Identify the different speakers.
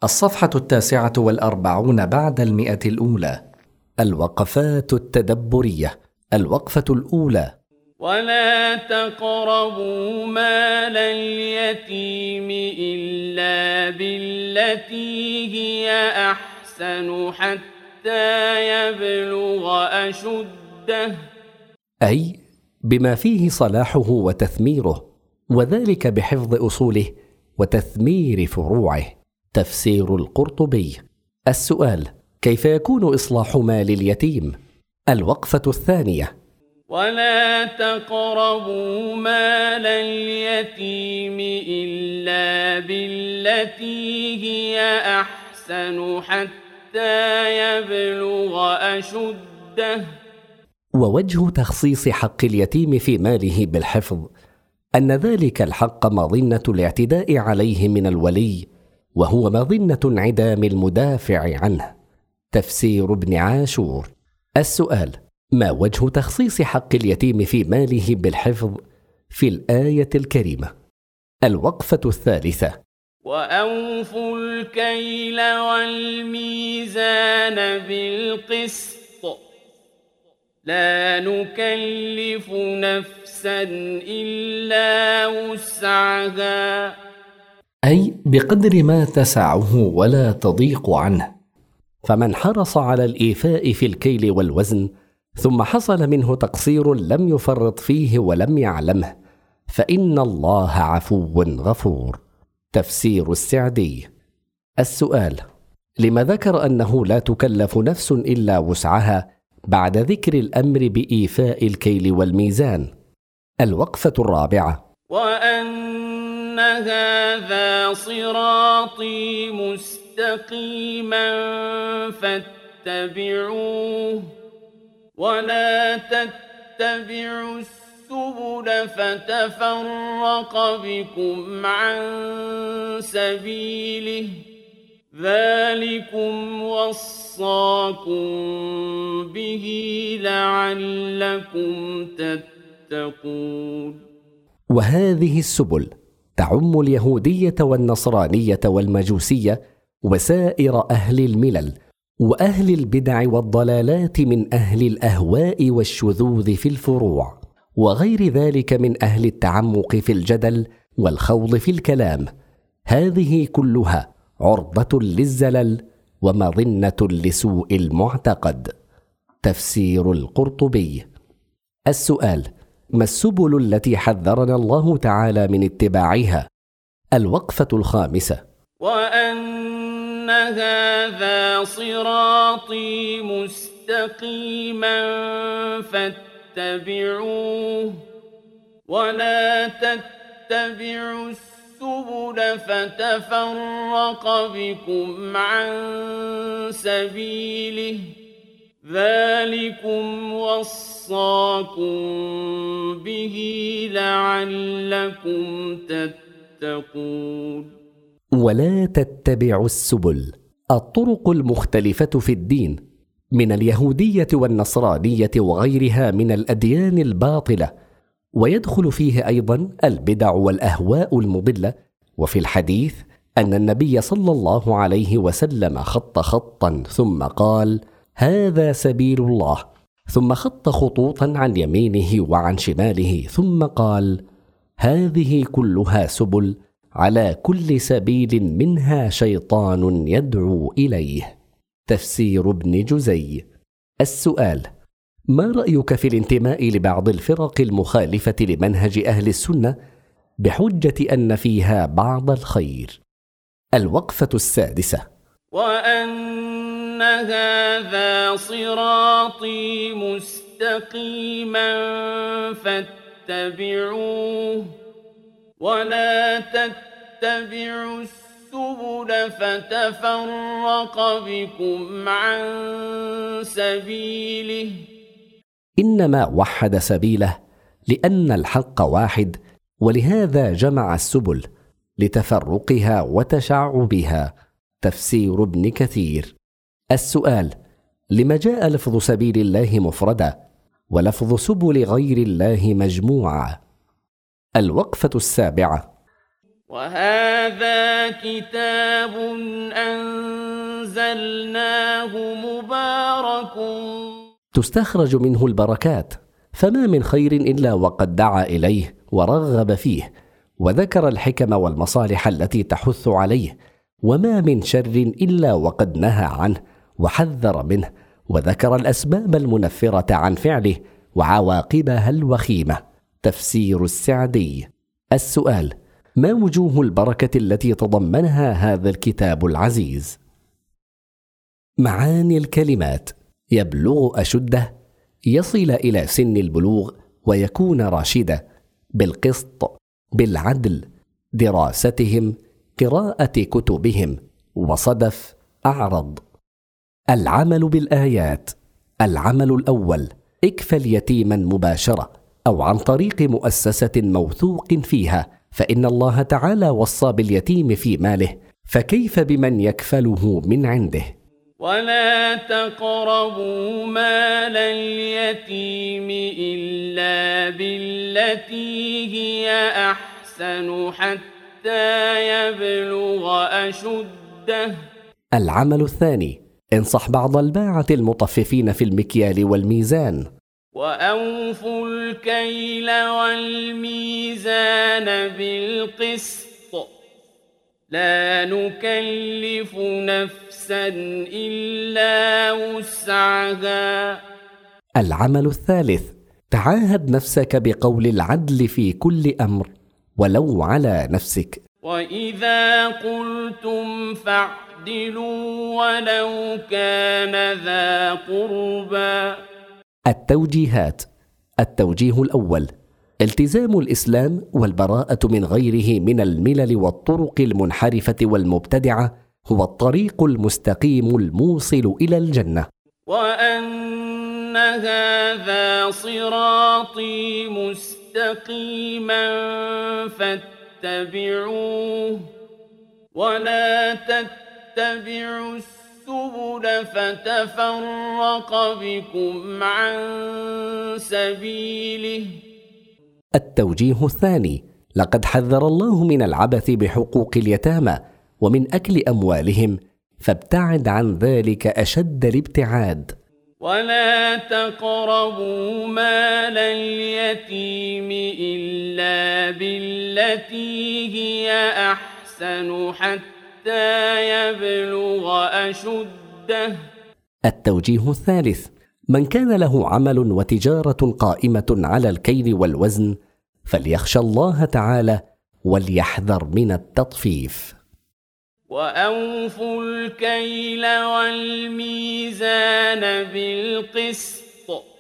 Speaker 1: الصفحة 49 بعد 100. الوقفات التدبرية. الوقفة الأولى:
Speaker 2: ولا تقربوا مال اليتيم إلا بالتي هي أحسن حتى يبلغ أشده،
Speaker 1: أي بما فيه صلاحه وتثميره، وذلك بحفظ أصوله وتثمير فروعه. تفسير القرطبي. السؤال: كيف يكون إصلاح مال اليتيم؟ الوقفة الثانية:
Speaker 2: ولا تقربوا مال اليتيم إلا بالتي هي أحسن حتى يبلغ أشده.
Speaker 1: ووجه تخصيص حق اليتيم في ماله بالحفظ أن ذلك الحق مظنة الاعتداء عليه من الولي، وهو مظنة انعدام المدافع عنه. تفسير ابن عاشور. السؤال: ما وجه تخصيص حق اليتيم في ماله بالحفظ في الآية الكريمة؟ الوقفة الثالثة:
Speaker 2: وأوفوا الكيل والميزان بالقسط لا نكلف نفسا إلا وسعها،
Speaker 1: أي بقدر ما تسعه ولا تضيق عنه. فمن حرص على الإيفاء في الكيل والوزن ثم حصل منه تقصير لم يفرط فيه ولم يعلمه، فإن الله عفو غفور. تفسير السعدي. السؤال: لما ذكر أنه لا تكلف نفس إلا وسعها بعد ذكر الأمر بإيفاء الكيل والميزان؟ الوقفة الرابعة:
Speaker 2: وأن هذا صراطي مستقيما فاتبعوه ولا تتبعوا السبل فتفرق بكم عن سبيله، ذلكم وصاكم به لعلكم تتقون.
Speaker 1: وهذه السبل تعم اليهودية والنصرانية والمجوسية وسائر أهل الملل وأهل البدع والضلالات من أهل الأهواء والشذوذ في الفروع، وغير ذلك من أهل التعمق في الجدل والخوض في الكلام. هذه كلها عرضة للزلل ومظنة لسوء المعتقد. تفسير القرطبي. السؤال: ما السبل التي حذرنا الله تعالى من اتباعها؟ الوقفة الخامسة:
Speaker 2: وأن هذا صراطي مستقيما فاتبعوه ولا تتبعوا السبل فتفرق بكم عن سبيله، ذلكم وصاكم به لعلكم تتقون.
Speaker 1: ولا تتبعوا السبل، الطرق المختلفة في الدين من اليهودية والنصرانية وغيرها من الأديان الباطلة، ويدخل فيه أيضا البدع والأهواء المضلة. وفي الحديث أن النبي صلى الله عليه وسلم خط خطا ثم قال: هذا سبيل الله، ثم خط خطوطا عن يمينه وعن شماله ثم قال: هذه كلها سبل، على كل سبيل منها شيطان يدعو إليه. تفسير ابن جزي. السؤال: ما رأيك في الانتماء لبعض الفرق المخالفة لمنهج أهل السنة بحجة أن فيها بعض الخير؟ الوقفة السادسة:
Speaker 2: وأن هذا صراطي مستقيما فاتبعوه ولا تتبعوا السبل فتفرق بكم عن سبيله.
Speaker 1: إنما وحد سبيله لأن الحق واحد، ولهذا جمع السبل لتفرقها وتشعبها. تفسير ابن كثير. السؤال: لما جاء لفظ سبيل الله مفردا ولفظ سبل غير الله مجموعا؟ الوقفة السابعة:
Speaker 2: وهذا كتاب أنزلناه مبارك
Speaker 1: تستخرج منه البركات، فما من خير إلا وقد دعا إليه ورغب فيه، وذكر الحكم والمصالح التي تحث عليه، وما من شر إلا وقد نهى عنه وحذر منه، وذكر الأسباب المنفرة عن فعله وعواقبها الوخيمة. تفسير السعدي. السؤال: ما وجوه البركة التي تضمنها هذا الكتاب العزيز؟ معاني الكلمات: يبلغ أشده، يصل إلى سن البلوغ ويكون راشدا، بالقسط، بالعدل، دراستهم، قراءة كتبهم، وصدف، أعرض. العمل بالآيات: العمل الأول: اكفل يتيما مباشرة أو عن طريق مؤسسة موثوق فيها، فإن الله تعالى وصى باليتيم في ماله، فكيف بمن يكفله من عنده؟
Speaker 2: ولا تقربوا مال اليتيم إلا بالتي هي أحسن حتى يبلغ أشده.
Speaker 1: العمل الثاني: انصح بعض الباعة المطففين في المكيال والميزان.
Speaker 2: وأوفوا الكيل والميزان بالقسط لا نكلف نفسا إلا وسعها.
Speaker 1: العمل الثالث: تعاهد نفسك بقول العدل في كل أمر ولو على نفسك.
Speaker 2: وإذا قلتم فاعدلوا ولو كان ذا قربى.
Speaker 1: التوجيهات: التوجيه الأول: التزام الإسلام والبراءة من غيره من الملل والطرق المنحرفة والمبتدعة هو الطريق المستقيم الموصل إلى الجنة.
Speaker 2: وأن هذا صراطي مستقيما فاتبعوه ولا تتبعوا السبل فتفرق بكم عن سبيله.
Speaker 1: التوجيه الثاني: لقد حذر الله من العبث بحقوق اليتامى ومن أكل أموالهم، فابتعد عن ذلك أشد الابتعاد.
Speaker 2: ولا تقربوا مال اليتيم إلا بالتي هي أحسن حتى يبلغ أشده.
Speaker 1: التوجيه الثالث: من كان له عمل وتجارة قائمة على الكيل والوزن فليخشى الله تعالى وليحذر من التطفيف.
Speaker 2: وأوفوا الكيل والميزان بالقسط